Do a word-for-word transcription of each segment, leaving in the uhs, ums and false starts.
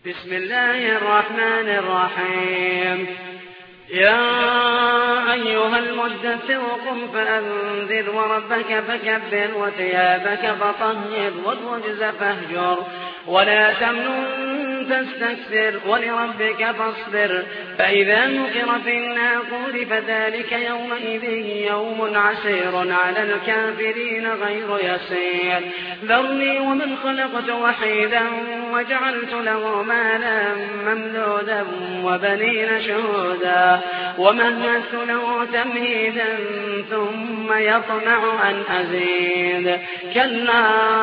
بسم الله الرحمن الرحيم. يا أيها المدثر قم فأنذر وربك فكبر وثيابك فطهر والرجز فاهجر ولا تمنن تستكثر ولربك فاصبر فإذا نقر في الناقور فذلك يومئذ يوم عسير على الكافرين غير يسير. ذرني ومن خلقت وحيدا وجعلت له مالا ممدودا وبنين شهودا ومهدت له تمهيدا ثم يطمع أن أزيد كلا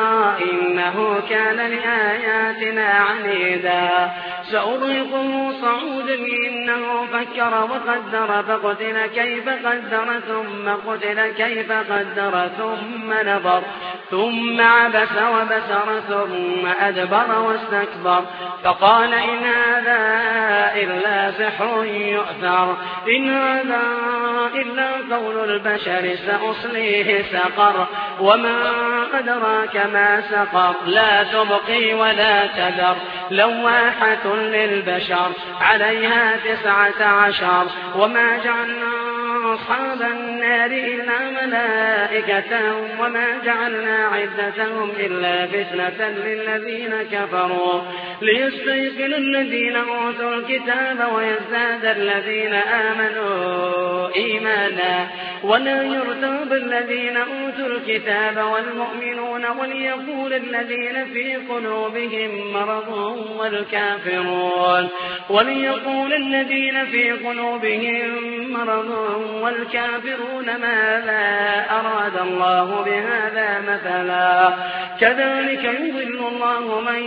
إنه كان لآياتنا عنيدا سأرهقه صعودا إنه فكر وقدر فقتل كيف قدر ثم قتل كيف قدر ثم نظر ثم عبس وبسر ثم أدبر واستكبر فقال إن هذا إلا سحر يؤثر إن هذا إلا قول البشر سأصليه سقر وما أدراك ما سقر لا تبقي ولا تذر لواحة للبشر عليها تسعة عشر وما جعلنا أصحاب النار إلا ملائكة وما جعلنا عدتهم إلا فتنة للذين كفروا ليستيقن الذين أوتوا الكتاب ويزداد الذين آمنوا إيمانا ولا يرتاب الذين أوتوا الكتاب والمؤمنون وليقول الذين في قلوبهم مرض والكافرون وليقول الذين في قلوبهم مرض والكافرون ماذا أراد الله بهذا مثلا كذلك يضل الله من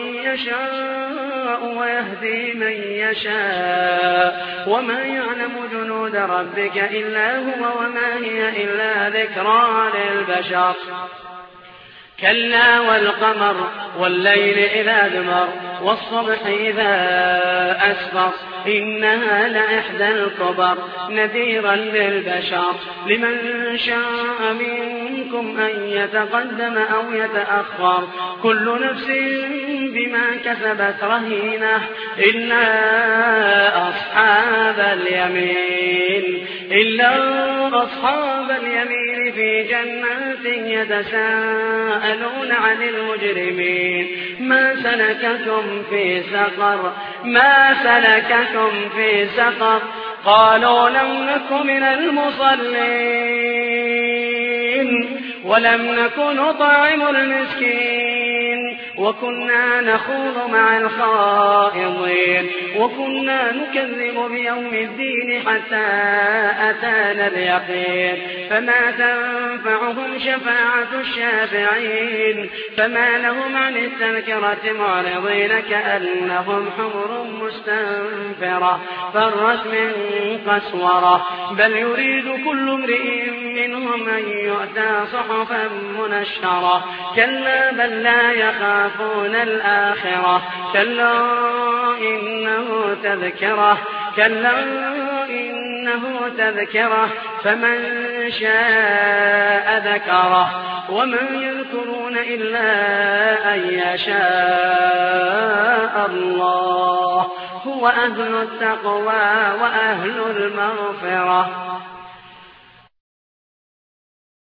يشاء ويهدي من يشاء وما يعلم جنود ربك إلا هو وما هي إلا ذكرى للبشر. كلا والقمر والليل إذا دمر والصبح إذا أسفر إنها لإحدى الكبر نذيرا للبشر لمن شاء منكم أن يتقدم أو يتأخر كل نفس بما كسبت رهينة إلا أصحاب اليمين إلا أصحاب اليمين في جنات يتساءلون عن المجرمين ما سلككم في سقر ما سلككم في سقر قالوا لم نك من المصلين ولم نك نطعم المسكين وكنا نخوض مع الخائضين وكنا نكذب بيوم الدين حتى أتانا اليقين فما تنفعهم شفاعة الشافعين فما لهم عن التذكرة معرضين كأنهم حمر مستنفرة فرت من قسورة بل يريد كل امرئ منهم أن يؤتى صحفا منشرة كلا بل لا يخافون الآخرة كلا إنه تذكرة كلا إنه تذكرة فمن شاء ذكره ومن يذكرون إلا أن يشاء الله هو أهل التقوى وأهل المغفرة.